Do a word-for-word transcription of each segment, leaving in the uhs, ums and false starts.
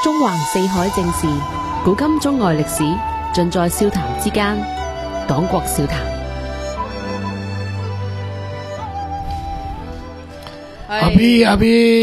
中橫四海正事，古今中外歷史，盡在笑談之間。黨國笑談。 阿 B 阿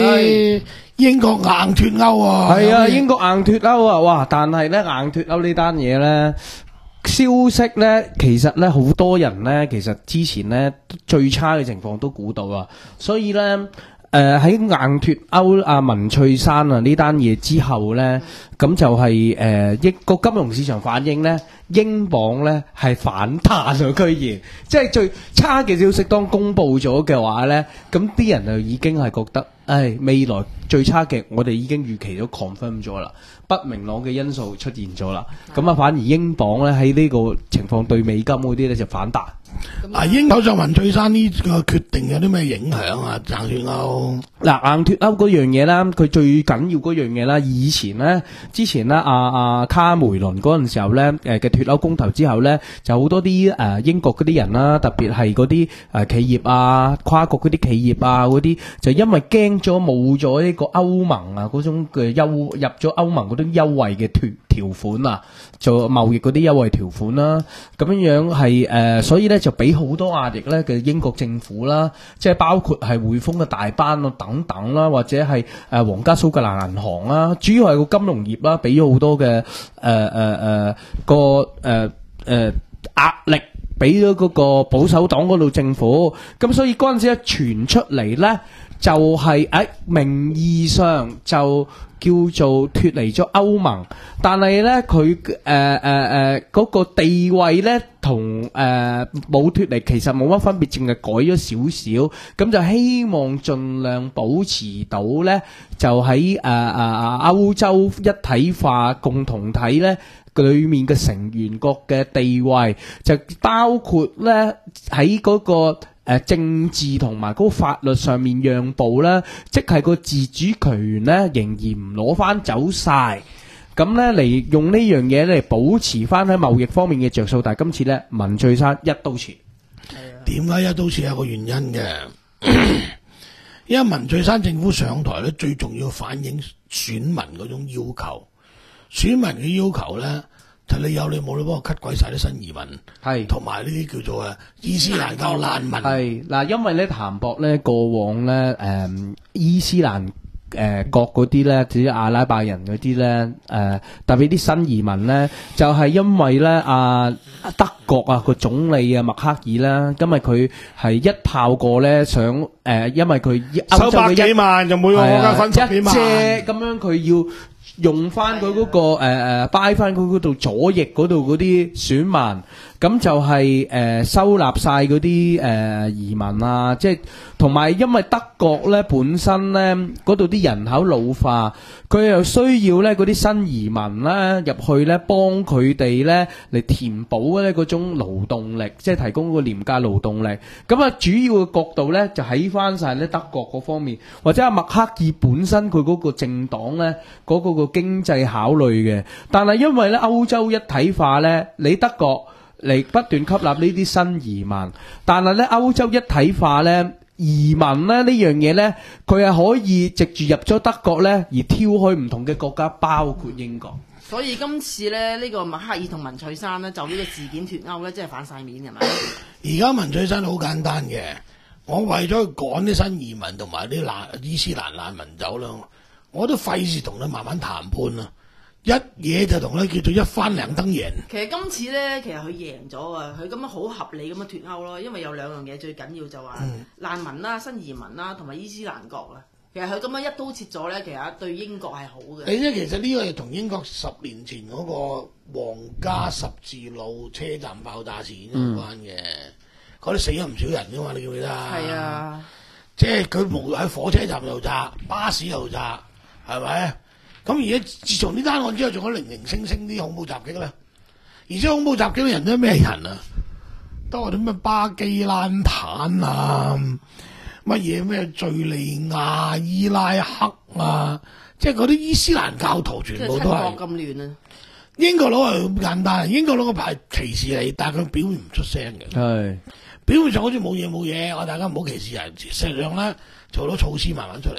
B， 英國硬脱歐啊！ 係啊，英國硬脱歐啊！哇！但係咧，硬脱歐呢單嘢咧，消息咧，其實咧，好多人咧，其實之前咧最差嘅情況都估到啊，所以咧。誒喺硬脱歐啊文翠珊啊呢單嘢之後咧，咁就係誒一個金融市場反應咧，英鎊咧係反彈啊！居然即係最差嘅消息當公佈咗嘅話咧，咁啲人就已經係覺得，唉，未來最差嘅我哋已經預期咗 confirm 咗啦，不明朗嘅因素出現咗啦，咁啊反而英鎊咧喺呢個情況對美金嗰啲咧就反彈。 啊，英首相文翠珊呢個決定有啲咩影響啊？硬脱歐嗱，硬脱歐嗰樣嘢啦，佢最緊要嗰樣嘢啦。以前咧，之前咧，阿、啊、阿、啊、卡梅倫嗰陣時候咧，誒嘅脱歐公投之後咧，就好多啲誒、呃、英國嗰啲人啦，特別係嗰啲誒企業啊、跨國嗰啲企業啊嗰啲，就因為驚咗冇咗呢個歐盟啊嗰種嘅優入咗歐盟嗰啲優惠嘅脱條款啊，做貿易嗰啲優惠條款啦，咁樣樣係誒，所以咧就俾好多壓力咧嘅英國政府啦，即係包括係匯豐嘅大班啊等等啦，或者係誒皇家蘇格蘭銀行啦，主要係個金融業啦，俾咗好多嘅誒誒誒個誒誒壓力，俾咗嗰個保守黨嗰度政府，咁所以嗰陣時一傳出嚟咧，就係喺名義上就叫做脫離咗歐盟，但係咧佢誒誒誒嗰個地位咧同誒冇脫離其實冇乜分別，淨係改咗少少，咁就希望盡量保持到咧，就喺誒誒歐洲一體化共同體咧裏面嘅成員國嘅地位，就包括咧喺嗰個。誒政治同埋嗰個法律上面讓步啦，即係個自主權咧仍然唔攞翻走晒，咁咧嚟用呢樣嘢嚟保持翻喺貿易方面嘅着數，但係今次咧文翠珊一刀切。 點解一刀切有個原因嘅？因為文翠珊政府上台咧，最重要反映選民嗰種要求，選民嘅要求咧。就你有你冇你幫我 cut 鬼晒啲新移民，係同埋呢啲叫做誒伊斯蘭教難民。係嗱， 因為咧譚博咧過往咧誒、嗯、伊斯蘭誒、呃、國嗰啲咧，至於阿拉伯人嗰啲咧誒，特別啲新移民咧，就係、是、因為咧啊德國啊個總理啊默克爾啦，因為佢係一炮過咧想誒、呃，因為佢收百幾萬就每個國家分十幾萬， 咁樣佢要。用翻佢嗰個誒誒，掰翻佢嗰度左翼嗰度嗰啲選民，咁就係、是、誒、呃、收納晒嗰啲誒移民啊，即係同埋因為德國咧本身咧嗰度啲人口老化，佢又需要咧嗰啲新移民咧入去咧幫佢哋咧嚟填補咧嗰種勞動力，即係提供個廉價勞動力。咁啊，主要嘅角度咧就喺翻晒咧德國嗰方面，或者阿默克爾本身佢嗰個政黨咧嗰個個經濟考慮嘅，但係因為咧歐洲一體化咧，你德國嚟不斷吸納呢啲新移民，但係咧歐洲一體化咧移民咧呢樣嘢咧，佢係可以藉住入咗德國咧而挑去唔同嘅國家，包括英國。 所以今次咧呢、呢個默克爾同文翠珊咧就呢個事件脫歐咧，真係反晒面係咪？ 而家文翠珊好簡單嘅，我為咗趕啲新移民同埋啲難伊斯蘭難民走啦。我都費事同佢慢慢談判啦，一嘢就同佢叫做一翻兩登贏。 其實今次咧，其實佢贏咗啊！佢咁樣好合理咁樣脫歐咯，因為有兩樣嘢最緊要就話、嗯、難民啦、新移民啦，同埋伊斯蘭國啊。其實佢咁樣一刀切咗咧，其實對英國係好嘅。 你知其實呢個係同英國十年前嗰個皇家十字路車站爆炸事件有關嘅，嗰、嗯、啲死咗唔少人噶嘛，你記唔記得啊？係啊，即係佢無喺火車站又炸，巴士又炸。係咪？咁而家自從呢單案之後，仲有零零星星啲恐怖襲擊咧。而且恐怖襲擊嘅人都係咩人啊？都係啲咩巴基蘭坦啊，乜嘢咩敘利亞、伊拉克啊，即係嗰啲伊斯蘭教徒全部都係。咁亂啊！英國佬係咁簡單，英國佬個牌歧視你，但係佢表面唔出聲嘅。係表面上好似冇嘢冇嘢，我大家唔好歧視人，實際上咧做到措施慢慢出嚟咯。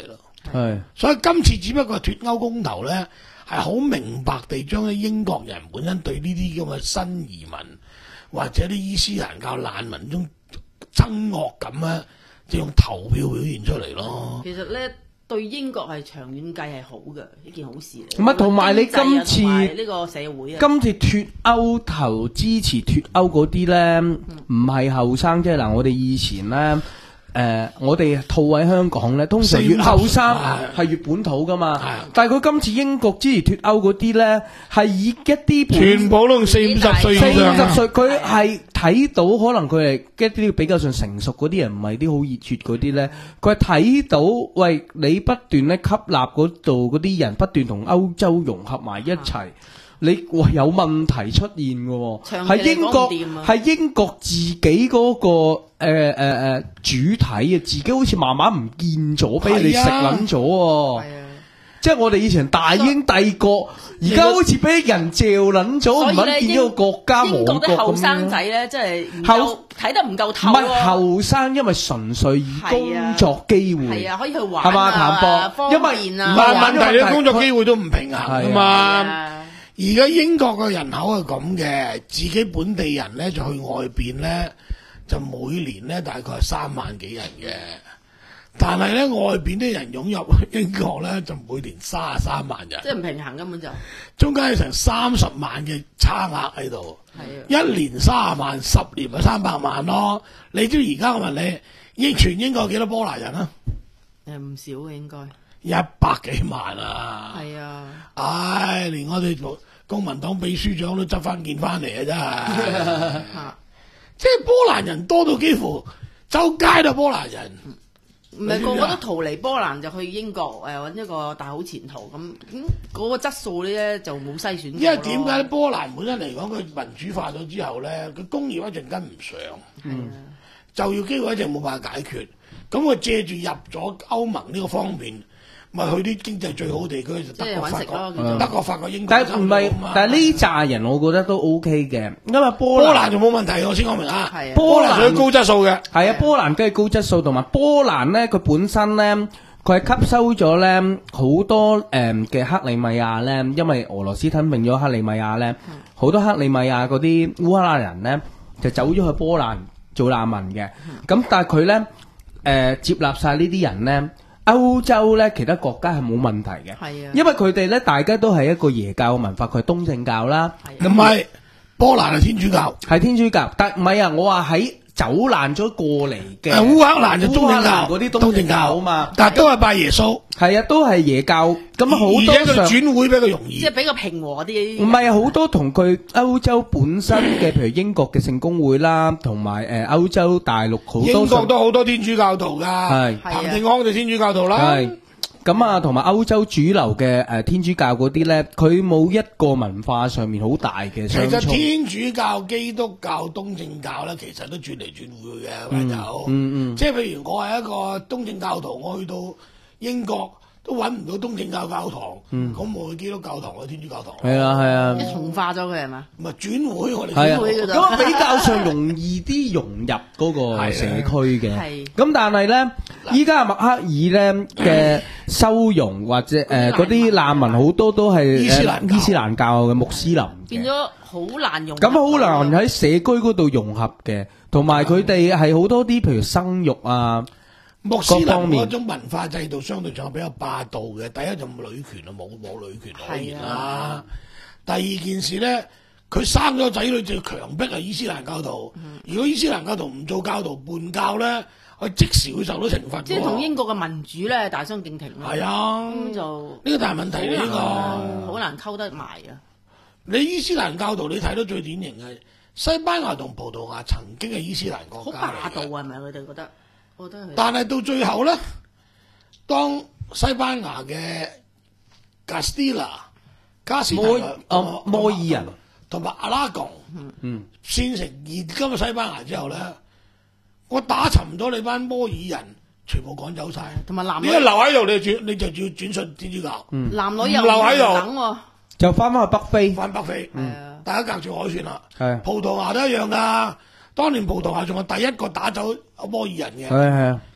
係， 所以今次只不過脫歐公投咧，係好明白地將啲英國人本身對呢啲咁嘅新移民或者啲伊斯蘭教難民中憎惡感咧，就用投票表現出嚟咯。 其實咧，對英國係長遠計係好嘅一件好事嚟。 唔係同埋你今次呢個社會啊， 今次脫歐投支持脫歐嗰啲咧，唔係後生啫嗱，我哋以前咧。誒、呃，我哋套喺香港咧，通常越後生係越本土噶嘛。但係佢今次英國支持脫歐嗰啲咧，係以一啲全部都四五十歲以上， 四五十歲佢係睇到可能佢係一啲比較上成熟嗰啲人，唔係啲好熱血嗰啲咧。佢係睇到，喂，你不斷咧吸納嗰度嗰啲人，不斷同歐洲融合埋一齊。你哇有問題出現嘅喎，係英國係英國自己嗰、那個誒誒誒主體啊，自己好似慢慢唔見咗，俾你食撚咗喎。即係我哋以前大英帝國，而家好似俾人嚼撚咗，唔肯見咗個國家亡國咁樣。英國啲後生仔咧，真係後睇得唔夠透。唔係後生，因為純粹以工作機會係啊，可以去玩係嘛譚博，因為唔係問題，你工作機會都唔平衡啊嘛。而家英國嘅人口係咁嘅，自己本地人咧就去外邊咧，就每年咧大概係三萬幾人嘅。但係咧外邊啲人湧入英國咧，就每年三十三萬人。即係唔平衡根本就。中間有成三十萬嘅差額喺度。係啊。一年三十萬，十年咪三百萬咯。你知而家我問你，英全英國有幾多波蘭人啊？誒唔少嘅應該。一百幾萬啊！係啊！唉，連我哋公民黨秘書長都執翻件翻嚟啊！真係，即係波蘭人多到幾乎周街都波蘭人。唔係個個都逃離波蘭就去英國誒揾一個大好前途咁，咁嗰個質素咧就冇篩選。因為點解波蘭本身嚟講佢民主化咗之後咧，佢工業一陣跟唔上，嗯，就業機會一直冇辦法解決。咁佢借住入咗歐盟呢個方面。咪去啲經濟最好地區就德國、法國、德國、法國、英國。但係唔係？但係呢扎人我覺得都 OK 嘅，因為波波蘭就冇問題，我先講明啊。係啊，波蘭屬於高質素嘅。係啊，波蘭梗係高質素，同埋波蘭咧，佢本身咧，佢係吸收咗咧好多誒嘅克里米亞咧，因為俄羅斯吞併咗克里米亞咧，好多克里米亞嗰啲烏克蘭人咧就走咗去波蘭做難民嘅。咁但係佢咧誒接納曬呢啲人咧。歐洲咧，其他國家係冇問題嘅，係啊，因為佢哋咧，大家都係一個耶教嘅文化，佢係東正教啦，唔係波蘭係天主教，係天主教，但唔係啊，我話喺走難咗過嚟嘅，烏克蘭就東正教嗰啲東正教啊嘛，但係都係拜耶穌，係啊，都係耶教，咁好多而且佢轉會比較容易，即係比較平和啲。唔係啊，好多同佢歐洲本身嘅，譬如英國嘅聖公會啦，同埋誒歐洲大陸好多英國都好多天主教徒㗎，係彭定康就天主教徒啦。係咁啊，同埋歐洲主流嘅誒天主教嗰啲咧，佢冇一個文化上面好大嘅相衝。其實天主教、基督教、東正教咧，其實都轉嚟轉去嘅，朋友。嗯嗯。即係譬如我係一個東正教徒，我去到英國都揾唔到東正教教堂，咁我去基督教堂、去天主教堂。係啊係啊。一重化咗佢係嘛？唔係轉會，我哋轉會㗎咋。咁比較上容易啲融入嗰個社區嘅。係。咁但係咧，依家默克爾咧嘅收容或者誒嗰啲難民好多都係伊斯蘭伊斯蘭教嘅穆斯林，變咗好難融合。咁好難喺社區嗰度融合嘅，同埋佢哋係好多啲譬如生育啊。穆斯林嗰種文化制度相對上比較霸道嘅，第一就女權啊，冇冇女權可言啦。第二件事咧，佢生咗仔女就要強迫係伊斯蘭教徒。嗯、如果伊斯蘭教徒唔做教徒叛教咧，佢即時會受到懲罰。即係同英國嘅民主咧大相徑庭咯。係啊，咁就呢個大問題嚟，呢個好難溝得埋啊！你伊斯蘭教徒你睇到最典型嘅西班牙同葡萄牙曾經係伊斯蘭國家嚟嘅。好霸道啊，係咪佢哋覺得？但係到最後咧，當西班牙嘅加斯蒂拉、加斯摩啊摩爾人同埋阿拉貢，嗯，變成現今嘅西班牙之後咧，我打沉咗你班摩爾人，全部趕走晒，同埋男女，你一留喺度，你就轉你就要轉信天主教，嗯，男女又唔留喺度，就翻翻去北非，翻北非，嗯，大家隔住海算啦，係葡萄牙都一樣噶。當年葡萄牙仲係第一個打走摩爾人嘅，係係啊，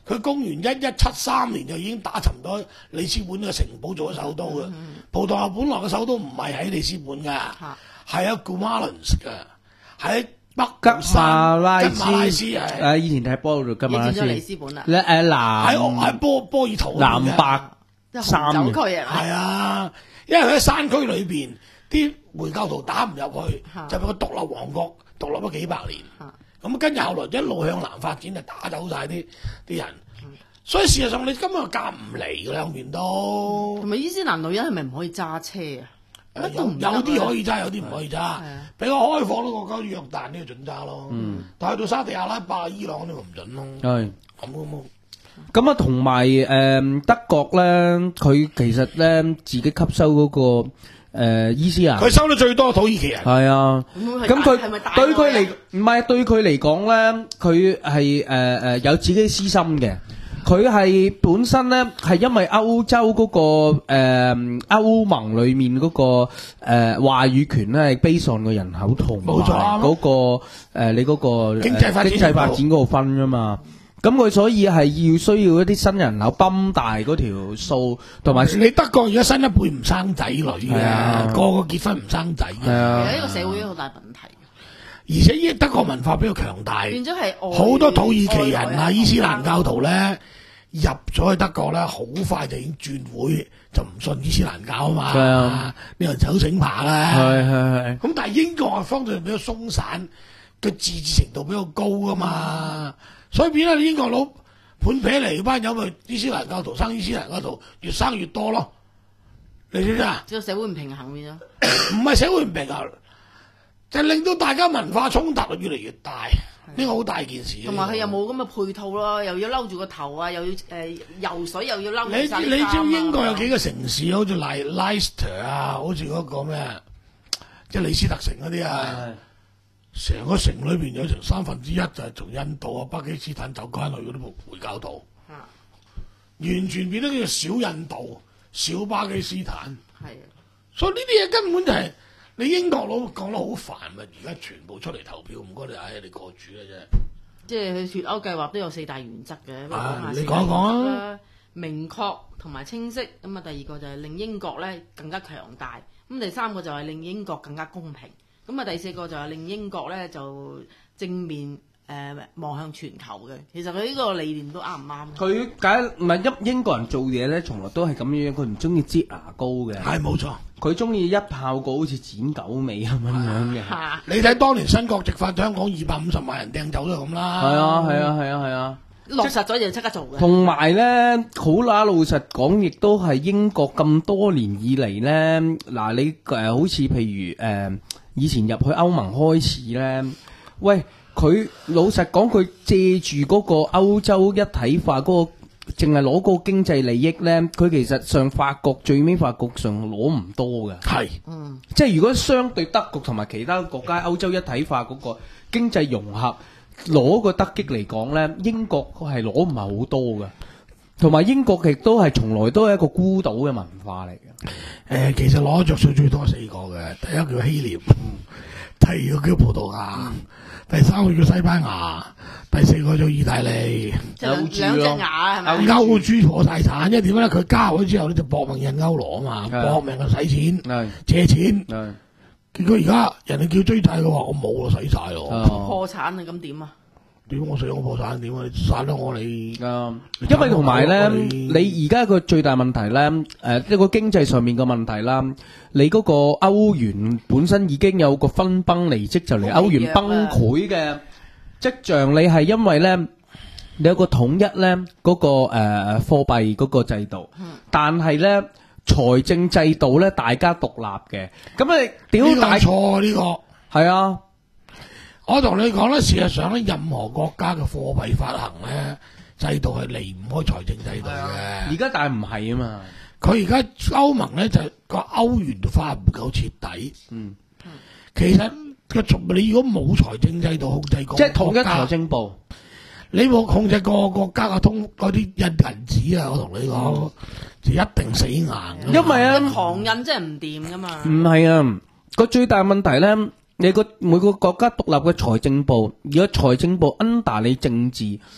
佢公元一一七三年就已經打沉咗里斯本嘅城堡做咗首都嘅。 嗯、 葡萄牙本來嘅首都唔係喺里斯本㗎，係喺 Guimarães 㗎，喺北吉馬拉斯， 吉馬拉斯係。 誒以前睇波嗰度吉馬拉斯。 你轉咗里斯本啦。 咧誒南喺喺波波爾圖南北三紅酒區啊。 係啊，因為佢喺山區裏邊，啲回教徒打唔入去，就俾個獨立王國獨立咗幾百年。咁跟住後來一路向南發展，就打走晒啲啲人。所以事實上你根本就夾唔嚟嘅兩邊都。 同埋伊斯蘭女人係咪唔可以揸車啊？ 有有啲可以揸，有啲唔可以揸。比較開放啲國家，約旦呢個準揸咯。嗯、但係到沙地阿拉伯、伊朗呢個唔準咯。係咁嘅嘛。 咁啊，同埋誒德國咧，佢其實咧自己吸收嗰、那個誒、呃、伊斯蘭， 佢收得最多土耳其人。 係啊，咁佢對佢嚟唔係對佢嚟講咧，佢係誒誒有自己私心嘅。佢係本身咧係因為歐洲嗰、那個誒、呃、歐盟裡面嗰、那個誒、呃、話語權咧係 base on 個人口同埋嗰個誒、呃、你嗰、那個、呃、 經濟發展經濟發展嗰度分㗎嘛。咁佢所以係要需要一啲新人口泵大嗰條數，同埋你德國而家新一輩唔生仔女嘅，啊、個個結婚唔生仔嘅， 呢個社會好大問題。 而且依德國文化比較強大， 變咗係好多土耳其人啊、伊斯蘭教徒咧入咗去德國咧，好快就已經轉會，就唔信伊斯蘭教啊嘛。係啊，呢人走醒爬啦。係係係。咁但係英國嘅方向比較鬆散，嘅自治程度比較高啊嘛。所以變咗英國佬盤撇嚟班友咪伊斯蘭教徒生伊斯蘭教徒越生越多咯，你知唔知啊？ 即係社會唔平衡變咗， 唔係社會唔平衡，就令到大家文化衝突越嚟越大，呢個好大件事。 同埋佢又冇咁嘅配套咯，又要摟住個頭啊，又要誒、呃、游水又要摟住晒啲衫啊。 你你知英國有幾個城市，好似萊萊斯特啊，好似嗰個咩，即係李斯特城嗰啲啊。成個城裏邊有成三分之一就係從印度啊、巴基斯坦走翻去嗰啲回教徒，啊、完全變咗叫小印度、小巴基斯坦。係啊，所以呢啲嘢根本就係、是、你英國佬講得好煩咪，而家全部出嚟投票，唔該你唉，你過主嘅啫。即係佢脫歐計劃都有四大原則嘅，啊、你講一講啊。明確同埋清晰，咁啊第二個就係令英國咧更加強大，咁第三個就係令英國更加公平。咁啊，第四個就係令英國咧就正面誒、呃、望向全球嘅。其實佢呢個理念都啱唔啱？佢解唔係英英國人做嘢咧，從來都係咁樣，佢唔中意擠牙膏嘅。係冇錯，佢中意一炮過，好似剪狗尾咁樣樣嘅。啊、你睇當年新國籍法香港二百五十萬人掟走都係咁啦。係啊，係啊，係啊，係啊。 落實咗就即刻做嘅。 同埋咧，好啦，老實講，亦都係英國咁多年以嚟咧，嗱你誒、呃、好似譬如誒。呃以前入去歐盟開始咧，喂，佢老實講，佢借住嗰個歐洲一體化嗰個，淨係攞嗰個經濟利益咧，佢其實上法國最尾法國上攞唔多嘅。係，嗯，即係如果相對德國同埋其他國家歐洲一體化嗰個經濟融合攞個得益嚟講咧，英國係攞唔係好多嘅。同埋英國亦都係從來都係一個孤島嘅文化嚟嘅。誒、 呃，其實攞着數最多四個嘅，第一個叫希臘，第二個叫葡萄牙，第三個叫西班牙，第四個叫意大利。 歐豬咯，兩隻牙係咪？ 歐豬破晒產，因為點咧？佢加咗之後咧就搏命印歐羅啊嘛，搏命去使錢，借錢。結果而家人哋叫追債嘅話，我冇咯，使晒咯。 破產啊，咁點啊？ 點我死我破產點啊？你殺咗我你， 嗯、因為同埋咧，你而家個最大問題咧，誒、呃，一個經濟上面嘅問題啦。你嗰個歐元本身已經有個分崩離析，就嚟歐元崩潰嘅跡象。你係因為咧，你有個統一咧嗰、那個誒貨幣嗰個制度，嗯、但係咧財政制度咧大家獨立嘅。咁你屌大錯呢個係啊！ 我同你講咧，事實上咧，任何國家嘅貨幣發行咧制度係離唔開財政制度嘅。 而家但係唔係啊嘛， 佢而家歐盟咧就個歐元化唔夠徹底。嗯，其實個你如果冇財政制度控制個， 即係統一財政部， 你冇控制個國家嘅通嗰啲印銀紙啊，我同你講、嗯、就一定死硬。 因為啊， 狂印真係唔掂噶嘛。 唔係啊，個最大問題咧。你個每個國家獨立嘅財政部，如果財政部 under 你政治，咁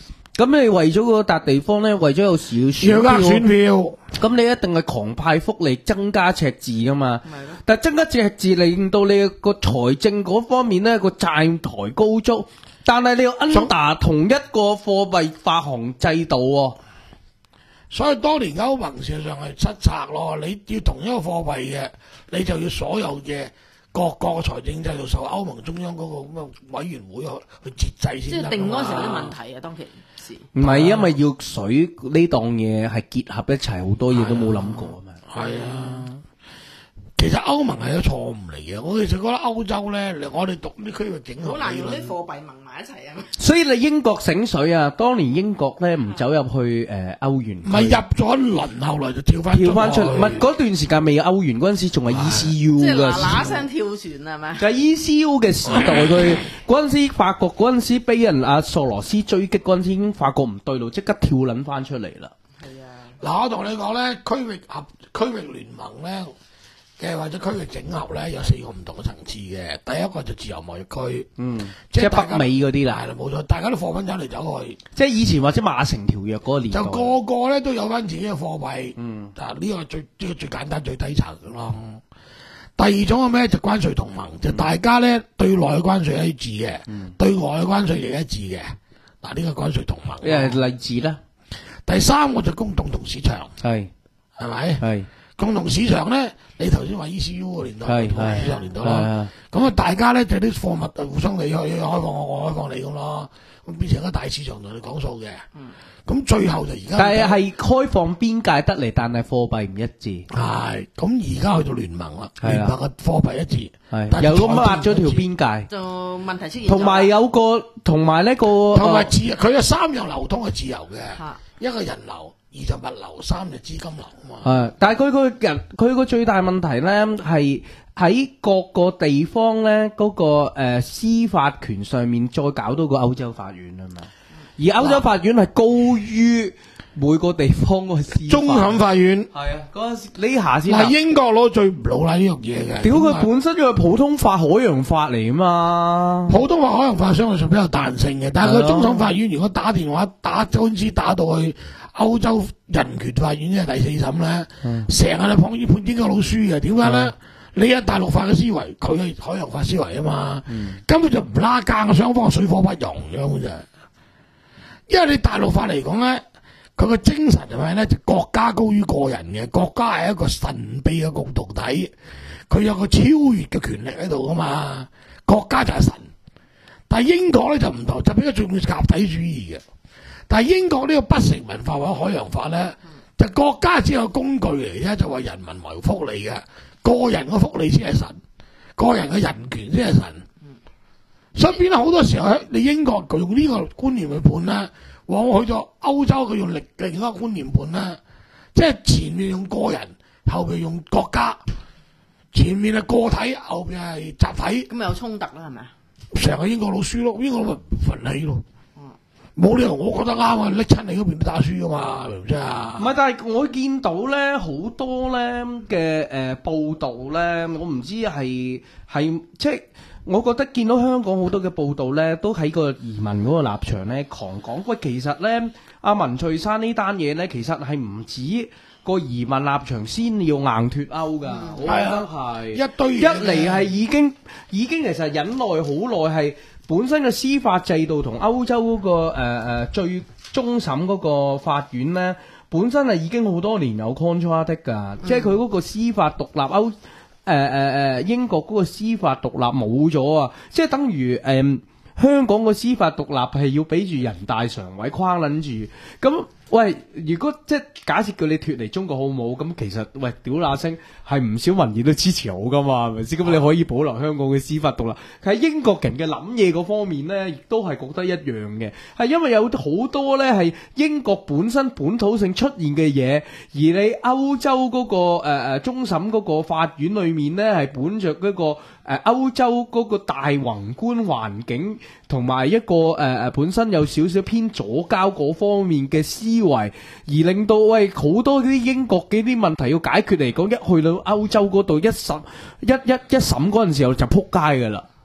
咁你為咗嗰笪地方咧，為咗有時要要呃選票， 咁你一定係狂派福利，增加赤字噶嘛。但係增加赤字令到你個財政嗰方面咧個債台高築，但係你要 under 同一個貨幣發行制度喎。 所以當年歐盟事實上係失策咯。你要同一個貨幣嘅，你就要所有嘅各個財政制度受歐盟中央嗰個咁嘅委員會去去節制先。 即係定嗰陣時有啲問題啊，當其時。 唔係因為要水呢檔嘢係結合一齊，好多嘢都冇諗過啊嘛。 係啊。其實歐盟係一個錯誤嚟嘅，我其實覺得歐洲咧，我哋讀啲區域整合， 好難用啲貨幣盟埋一齊啊！ 所以你英國醒水啊，當年英國咧唔走入去誒歐元， 唔係入咗一輪，後來就跳翻跳翻出嚟，唔係嗰段時間未有歐元嗰陣時，仲係 E C U 即係嘅， 嗱嗱聲跳船係咪？ 就係 E C U 嘅時代，佢嗰陣時法國嗰陣時俾人阿索羅斯追擊嗰陣時，已經發覺唔對路，即刻跳撚翻出嚟啦。 係啊，嗱我同你講咧，區域合區域聯盟咧。嘅或者區域整合咧有四個唔同嘅層次嘅，第一個就自由貿易區， 嗯，即係北美嗰啲啦， 係啦冇錯，大家都貨品走嚟走去， 即係以前或者馬城條約嗰個年代， 就個個咧都有翻自己嘅貨幣， 嗯， 啊呢個最呢個最簡單最低層咯。第二種係咩？就關稅同盟，嗯、就大家咧對內嘅關稅係一致嘅，嗯、對外嘅關稅亦一致嘅。嗱呢個關稅同盟， 誒例子啦。 第三個就共同市場，係係咪？係。共同市場咧，你頭先話 E C U 個年代，共同市場年代啦。咁啊，大家咧就啲貨物就互相你去開放我，我開放你咁咯。咁變成一個大市場同你講數嘅。咁、嗯、最後就而家， 但係係開放邊界得嚟，但係貨幣唔一致。 係。咁而家去到聯盟啦，聯盟嘅貨幣一致。係。 又咁劃咗條邊界。 就問題出現。 同埋有個，同埋呢個。 同埋自，佢有三樣流通係自由嘅。啊、一個人流。二就物流，三就資金流啊嘛。係， 但係佢個人，佢個最大問題咧係喺各個地方咧嗰、那個誒、呃、司法權上面再搞到個歐洲法院啊嘛。而歐洲法院係高於每個地方個司法。 終審法院係啊，嗰陣時呢下先。 嗱，英國攞最唔老禮呢樣嘢嘅。 屌佢本身就係普通法、海洋法嚟啊嘛。 普通法、海洋法相對上比較彈性嘅，但係佢終審法院如果打電話打官司打到去歐洲人權法院即係第四審咧，成日就判判英國佬輸嘅。點解咧？你有大陸法嘅思維，佢係海洋法思維啊嘛，嗯、根本就唔拉更，雙方水火不容咁嘅啫。因為你大陸法嚟講咧，佢個精神係咪咧？就國家高於個人嘅，國家係一個神秘嘅共同體，佢有個超越嘅權力喺度噶嘛，國家就係神。但係英國咧就唔同，就比較重要集體主義嘅。但係英國呢個不成文化或者海洋法咧，就國家只有工具嚟啫，就為人民謀福利嘅，個人嘅福利先係神，個人嘅人權先係神。所以變咗好多時候，你英國佢用呢個觀念去判啦，往往去咗歐洲佢用另另一個觀念判啦，即係前面用個人，後邊用國家，前面係個體，後邊係集體， 咁有衝突啦，係咪啊？ 成個英國佬輸咯，英國佬咪憤氣咯。冇理由，我覺得啱啊！拎親你嗰邊都打輸噶嘛，明唔明啊？ 唔係，但係我見到咧好多咧嘅誒報道咧，我唔知係係即係，我覺得見到香港好多嘅報道咧，都喺個移民嗰個立場咧狂講。喂，其實咧，阿文翠珊呢單嘢咧，其實係唔止個移民立場先要硬脱歐㗎。嗯、我覺得係一堆一嚟係已經已經其實忍耐好耐係。本身嘅司法制度同歐洲嗰、那個誒誒、呃、最終審嗰個法院咧，本身係已經好多年有 contradict 㗎，嗯、即係佢嗰個司法獨立歐誒誒誒英國嗰個司法獨立冇咗啊！即係等於誒、呃、香港個司法獨立係要俾住人大常委框撚住咁。喂，如果即係假設叫你脫離中國好冇咁，其實喂屌那聲係唔少民意都支持我噶嘛，係咪先？咁你可以保留香港嘅司法獨立。喺英國人嘅諗嘢嗰方面咧，亦都係覺得一樣嘅，係因為有好多咧係英國本身本土性出現嘅嘢，而你歐洲嗰、嗰個誒誒、呃、終審嗰個法院裏面咧係本着嗰個。誒歐洲嗰個大宏觀環境同埋一個誒誒、呃、本身有少少偏左膠嗰方面嘅思維，而令到喂好多啲英國嘅啲問題要解決嚟講，一去到歐洲嗰度一審一一一審嗰陣時候就撲街㗎啦。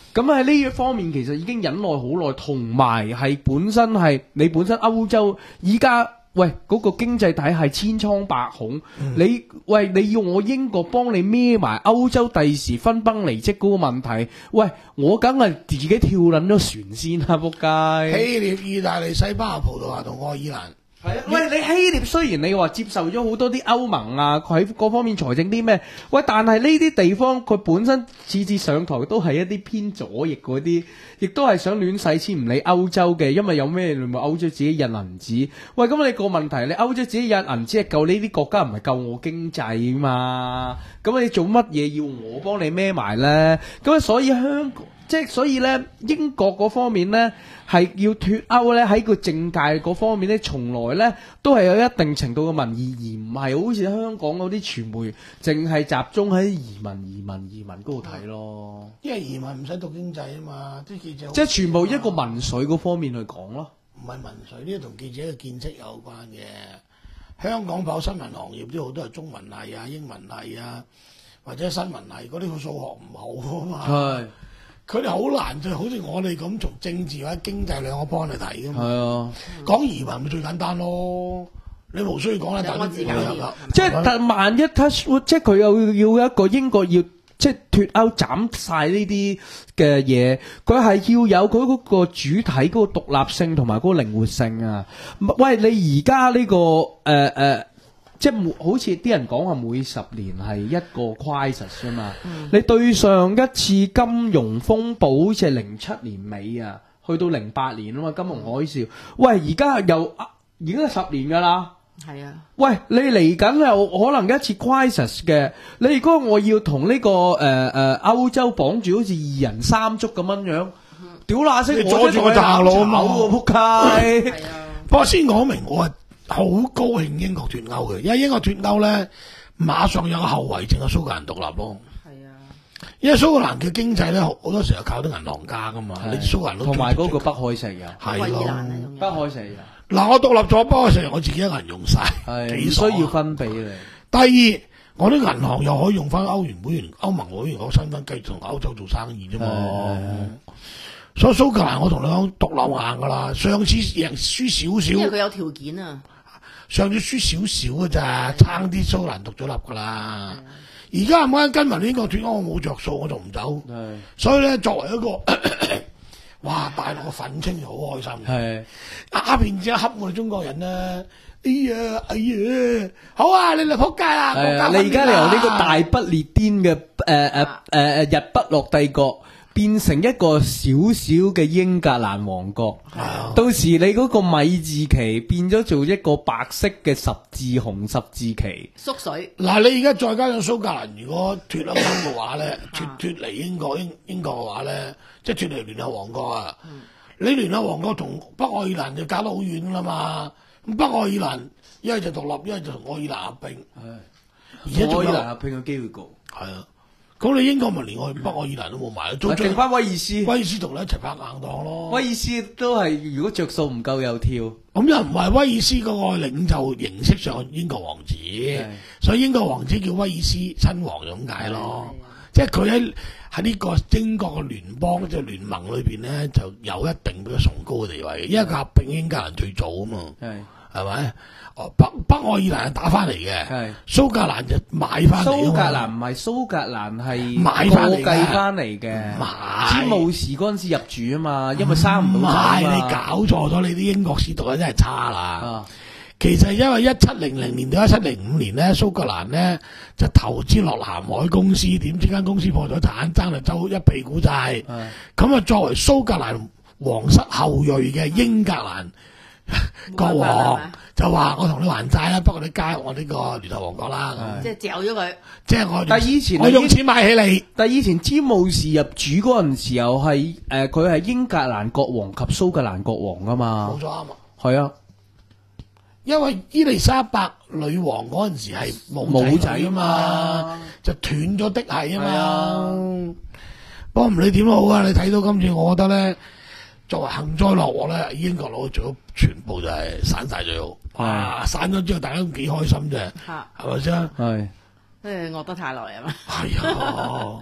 咁喺呢一方面其實已經忍耐好耐，同埋係本身係你本身歐洲依家。喂，嗰、那個經濟體系千瘡百孔，嗯、你喂你要我英國幫你孭埋歐洲第時分崩離析嗰個問題，喂，我梗係自己跳撚咗船先啦，仆街！ 希臘、意大利、西班牙、葡萄牙同愛爾蘭。 係啊，喂，你希臘雖然你話接受咗好多啲歐盟啊，佢喺各方面財政啲咩，喂，但係呢啲地方佢本身次次上台都係一啲偏左翼嗰啲，亦都係想亂使錢唔理歐洲嘅，因為有咩你咪歐洲自己印銀紙。喂，咁你個問題，你歐洲自己印銀紙係救呢啲國家，唔係救我經濟嘛？咁你做乜嘢要我幫你孭埋咧？咁所以香港。即係所以咧，英國嗰方面咧係要脫歐咧，喺個政界嗰方面咧，從來咧都係有一定程度嘅民意，而唔係好似香港嗰啲傳媒淨係集中喺移民、移民、移民嗰度睇咯。 因為移民唔使讀經濟啊嘛，啲記者即係全部一個民粹嗰方面去講咯。 唔係民粹，呢啲同記者嘅見識有關嘅。香港跑新聞行業啲好多係中文系啊、英文系啊，或者新聞系嗰啲，佢數學唔好啊嘛。係。佢哋好難，就好似我哋咁從政治或者經濟兩個幫嚟睇噶嘛。係啊，講移民咪最簡單咯。你無需要講得大啲嘢。 即係但萬一 touch wood，即係佢又要一個英國要即係脫歐斬晒呢啲嘅嘢，佢係要有佢嗰個主體嗰個獨立性同埋嗰個靈活性啊。喂，你而家呢個誒誒。呃呃即係好似啲人講話每十年係一個 crisis 啊嘛，嗯、你對上一次金融風暴好似係零七年尾啊，去到零八年啊嘛，金融海嘯。喂，而家又已經係十年㗎啦。係啊。喂，你嚟緊又可能一次 crisis 嘅，你如果我要同呢、這個誒誒、呃、歐洲綁住好似二人三足咁樣樣，屌乸聲， 阻住我行路啊嘛， 仆街。 係啊。不過先講明我係。好高興英國脫歐嘅，因為英國脫歐咧，馬上有個後遺症係蘇格蘭獨立咯。係啊，因為蘇格蘭嘅經濟咧，好多時候靠啲銀行家噶嘛。你蘇格蘭同埋嗰個北海石油， 係咯， 北海石油。 嗱，我獨立咗北海石油，我自己一個人用晒， 幾需要分俾你。 第二，我啲銀行又可以用翻歐元會員、歐盟會員嗰身份繼續同歐洲做生意啫嘛。所以蘇格蘭我同你講獨立硬噶啦，上次贏輸少少， 因為佢有條件啊。 上次輸少少嘅咋，差啲蘇格蘭獨咗立噶啦。而家唔啱跟埋呢個脫歐，我冇着數，我就唔走。所以咧，作為一個咳咳哇大陸嘅憤青就好開心。係鴉片之下恰我哋中國人啦。哎呀哎呀，好啊，你嚟仆街啦！ 你而家由呢個大不列顛嘅誒誒誒誒日不落帝國。變成一個小小嘅英格蘭王國，啊、到時你嗰個米字旗變咗做一個白色嘅十字紅十字旗， 縮水。 嗱，你而家再加上蘇格蘭，如果脫歐嘅話咧，脫脫離英國英英國嘅話咧，即係脫離聯合王國啊！嗯、你聯合王國同北愛爾蘭就隔得好遠啦嘛，咁北愛爾蘭一係就獨立，一係就同愛爾蘭合併，而且仲有愛爾蘭合併嘅機會高， 係啊。咁你英國咪連我北愛爾蘭都冇埋， 仲剩翻威爾斯， 威爾斯同你一齊拍硬檔咯。 威爾斯都係如果着數唔夠又跳， 咁又唔係威爾斯嗰個領袖形式上英國王子，所以英國王子叫威爾斯親王咁解咯。即係佢喺喺呢個英國嘅聯邦即係聯盟裏邊咧，就有一定比較崇高嘅地位，因為佢合併英格蘭最早啊嘛，係咪？北北愛爾蘭係打翻嚟嘅，蘇格蘭就買翻嚟。 蘇格蘭唔係蘇格蘭係買翻嚟計翻嚟嘅。詹姆士嗰陣時入主啊嘛，因為生唔到仔啊嘛。 你搞錯咗，你啲英國史讀得真係差啦。啊、其實因為一七零零年到一七零五年咧，蘇格蘭咧就投資落南海公司，點知間公司破咗產，爭嚟周一屁股債。咁啊，作為蘇格蘭皇室後裔嘅英格蘭國王就話：我同你還債啦，不過你加入我呢個聯合王國啦。 即係嚼咗佢。 即係我。 但係以前我用錢買起你。 但係以前詹姆士入主嗰陣時候係誒，佢係英格蘭國王及蘇格蘭國王噶嘛。 冇錯啱啊。 係啊， 因為伊麗莎白女王嗰陣時係冇仔啊嘛，就斷咗的係啊嘛。不過唔理點都好啊，你睇到今次，我覺得咧。作為幸災樂禍咧，英國佬做咗全部就係散晒最好，哇！散咗之後，大家都幾開心啫，係咪先？係， 誒，惡得太耐啊嘛。 係啊，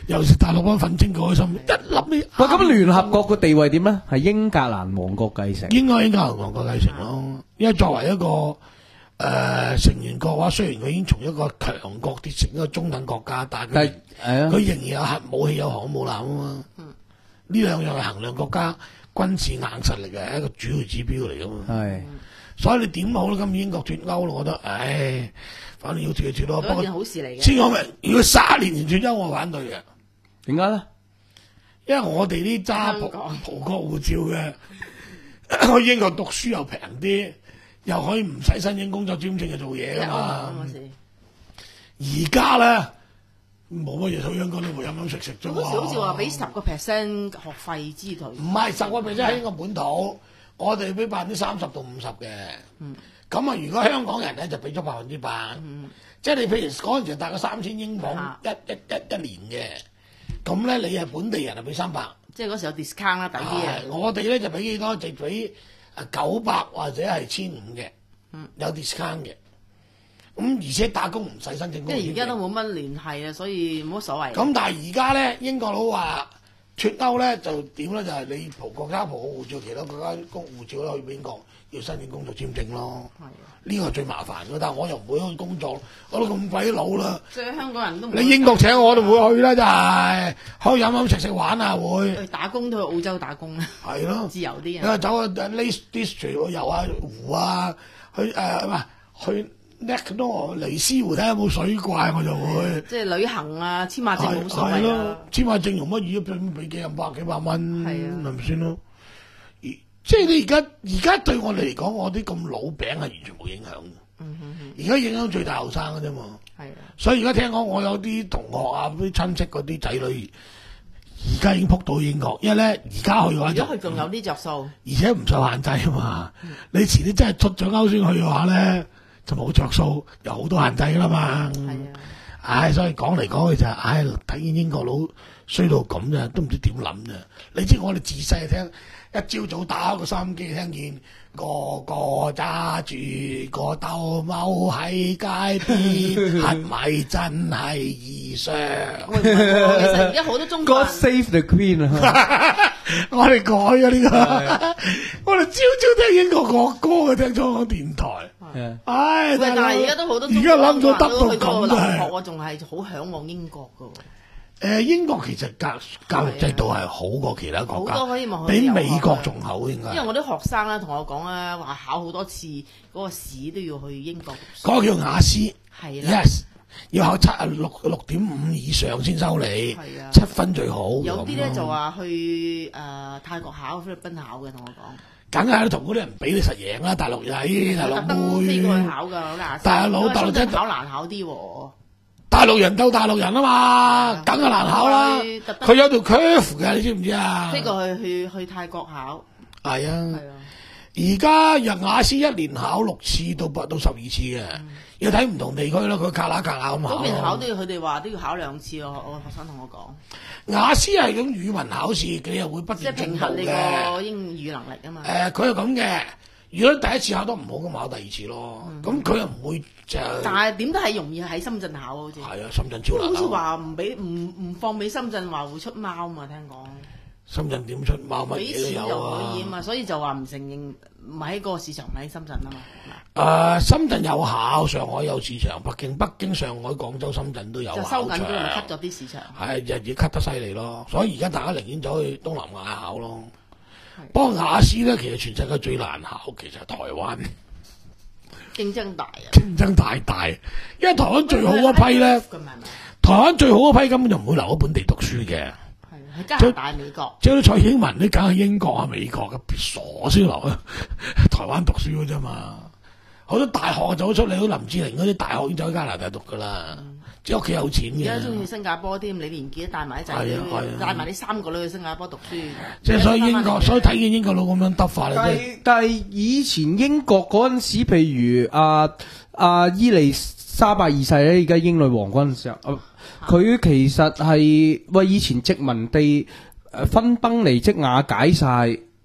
尤其是大陸班憤青開心，一諗起。 喂，咁聯合國個地位點咧？係英格蘭王國繼承。 應該英格蘭王國繼承咯，因為作為一個誒、呃、成員國嘅話，雖然佢已經從一個強國跌成一個中等國家，但係佢佢仍然有核武器、有航母艦啊嘛。呢、嗯、兩樣係衡量國家軍事硬實力嘅一個主要指標嚟噶嘛。係，所以你點好啦？今年英國脱歐，我覺得，唉，反正要脱就脱咯。不過好事嚟嘅。先講明， 如果卅年前脱歐，我反對嘅。 點解咧？ 因為我哋啲揸葡葡國護照嘅，去英國讀書又平啲，又可以唔使申請工作簽證就做嘢噶嘛。而家咧冇乜嘢，去香港都會飲飲食食啫。 嗰時好似話俾十個 percent 學費之類。唔係十個 percent 喺英國本土，我哋俾百分之三十到五十嘅。嗯。咁啊，如果香港人咧就俾咗百分之百。嗯。即係你譬如嗰陣時大概三千英鎊一一一一年嘅。咁咧，你係本地人啊，俾三百，即係嗰時有 discount 啦，抵啲啊！我哋咧就俾幾多？就俾啊九百或者係千五嘅，嗯，有 discount 嘅。咁而且打工唔使申請工。即係而家都冇乜聯繫啊，所以冇乜所謂。咁但係而家咧，英國佬話脱歐咧就點咧？就係、是、你葡國家葡護照，其他國家公護照咧去俾英國要申請工作簽證咯。係。呢個係最麻煩嘅，但係我又唔會去工作，我都咁鬼老啦。即係香港人都唔。你英國請我都會去啦，真係可以飲飲食食玩啊，會。去打工都去澳洲打工啦。係咯，自由啲啊。走去 Lake District 去遊下湖啊，去誒唔係去 Neck 尼斯湖睇下有冇水怪，我就會。即係旅行啊，簽下證冇所謂啊。簽下證用乜嘢？俾俾幾廿百幾百蚊，係咪先咯？即係你而家而家對我哋嚟講，我啲咁老餅係完全冇影響嘅。嗯哼哼。而家影響最大後生嘅啫嘛。係啊。所以而家聽講，我有啲同學啊，啲親戚嗰啲仔女，而家已經撲到英國，因為咧而家去嘅話，而家佢仲有啲着數，而且唔受限制啊嘛。嗯、你遲啲真係出咗歐先去嘅話咧，就冇着數，有好多限制噶啦嘛。係啊。唉，所以講嚟講去就係、是，唉，睇見英國佬衰到咁啫，都唔知點諗啫。你知我哋自細聽。一朝早打開個收音機，聽見個個揸住個兜踎喺街邊，係咪真係異常？其實而家好多中國人 God save the Queen 啊！我哋改咗呢個，我哋朝朝聽英國國歌嘅，聽中央電台。唉，但係而家都好多而家諗到得到咁都係，我仲係好嚮往英國㗎。誒英國其實教教育制度係好過其他國家，好多可以望比美國仲好應該。因為我啲學生咧同我講咧話考好多次嗰個試都要去英國讀書。嗰個叫雅思，係啦 ，yes， 要考七啊六六點五以上先收你，七分最好。有啲咧就話去誒、呃、泰國考、菲律賓考嘅，同我講。梗係同嗰啲人比你實贏啦，大陸仔、大陸妹。特登飛過去考㗎，雅思。大陸大陸仔考難考啲喎。大陸人鬥大陸人啊嘛，梗係難考啦。佢有條 curve 嘅，你知唔知啊？飛過去去去泰國考。係啊。係啊。而家入雅思一年考六次到八到十二次嘅，嗯、要睇唔同地區咯。佢卡啦卡啦咁考。嗰邊考都要佢哋話都要考兩次咯。我學生同我講。雅思係咁語文考試，佢又會不斷進步嘅。即係評核你個英語能力啊嘛。誒、呃，佢係咁嘅。如果第一次考得唔好，咁考第二次咯。咁佢又唔會就。但係點都係容易喺深圳考好似。係啊，深圳超難考。好似話唔俾唔唔放俾深圳，話會出貓嘛？聽講。深圳點出貓乜嘢都有啊？俾錢就可以啊嘛，所以就話唔承認，唔喺個市場，唔喺深圳啊嘛。誒、呃，深圳有考，上海有市場，北京、北京、上海、廣州、深圳都有考場。就收緊咗，咪 cut 咗啲市場。係日日 cut 得犀利咯，所以而家大家寧願走去東南亞考咯。不過雅思咧，其實全世界最難考，其實係台灣。競爭大啊！競爭太大，因為台灣最好一批咧，台灣最好一批根本就唔會留喺本地讀書嘅。係喺加拿大、美國。即係蔡英文你梗係英國啊、美國嘅，傻先留喺台灣讀書嘅啫嘛。好多大學走出嚟，好林志玲嗰啲大學已經走喺加拿大讀噶啦。嗯即係屋企有錢嘅，而家中意新加坡添，李連杰帶埋一仔女，帶埋你三個女去新加坡讀書。即係所以英國，所以睇見英國佬咁樣得法咧。但係但係以前英國嗰陣時，譬如阿阿伊麗莎白二世咧，而家英女王嗰陣時候，佢、啊、其實係喂以前殖民地誒分崩離析瓦解晒。咁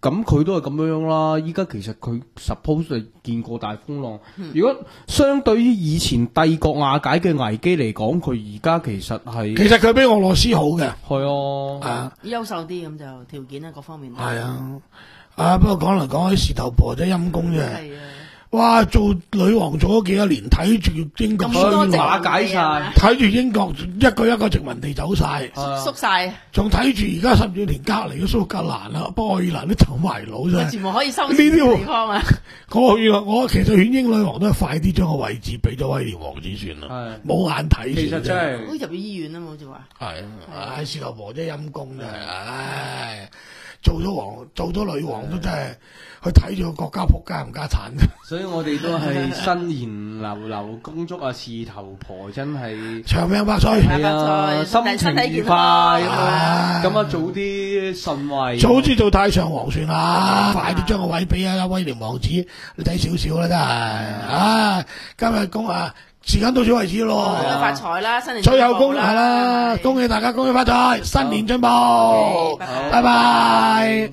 咁佢都係咁樣啦。依家其實佢 suppose 係見過大風浪。如果相對於以前帝國瓦解嘅危機嚟講，佢而家其實係其實佢比俄羅斯好嘅， 係啊， 啊， 優秀啲咁就條件啊各方面都係啊，啊不過講嚟講去，事頭婆真係陰公啫。 係啊。 哇！做女王做咗幾多年，睇住英國咁多殖民地瓦解晒啊睇住英國一個一個殖民地走晒， 縮晒， 仲睇住而家甚至連隔離嘅蘇格蘭啦、北愛爾蘭都走埋佬啫。 全部可以收呢啲嘅地方啊！ 我原來我其實勸英女王都係快啲將個位置俾咗威廉王子算啦，冇眼睇。 其實真係好似入咗醫院啊嘛，好似話。 係啊，唉，事頭婆真係陰公真係，唉，做咗王做咗女王都真係去睇住個國家仆街唔家產。 所以我哋都係新年流流，恭祝啊事頭婆真係長命百歲， 係啊，心情愉快咁啊，咁啊早啲順位， 早啲做太上皇算啦，快啲將個位俾啊威廉王子，你睇少少啦真係，啊，今日恭啊時間到此為止咯， 恭喜發財啦，新年最後恭係啦，恭喜大家恭喜發財，新年進步，拜拜。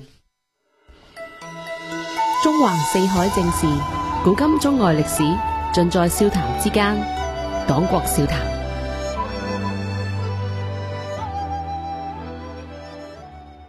中橫四海正事，古今中外歷史，盡在笑談之間。黨國笑談。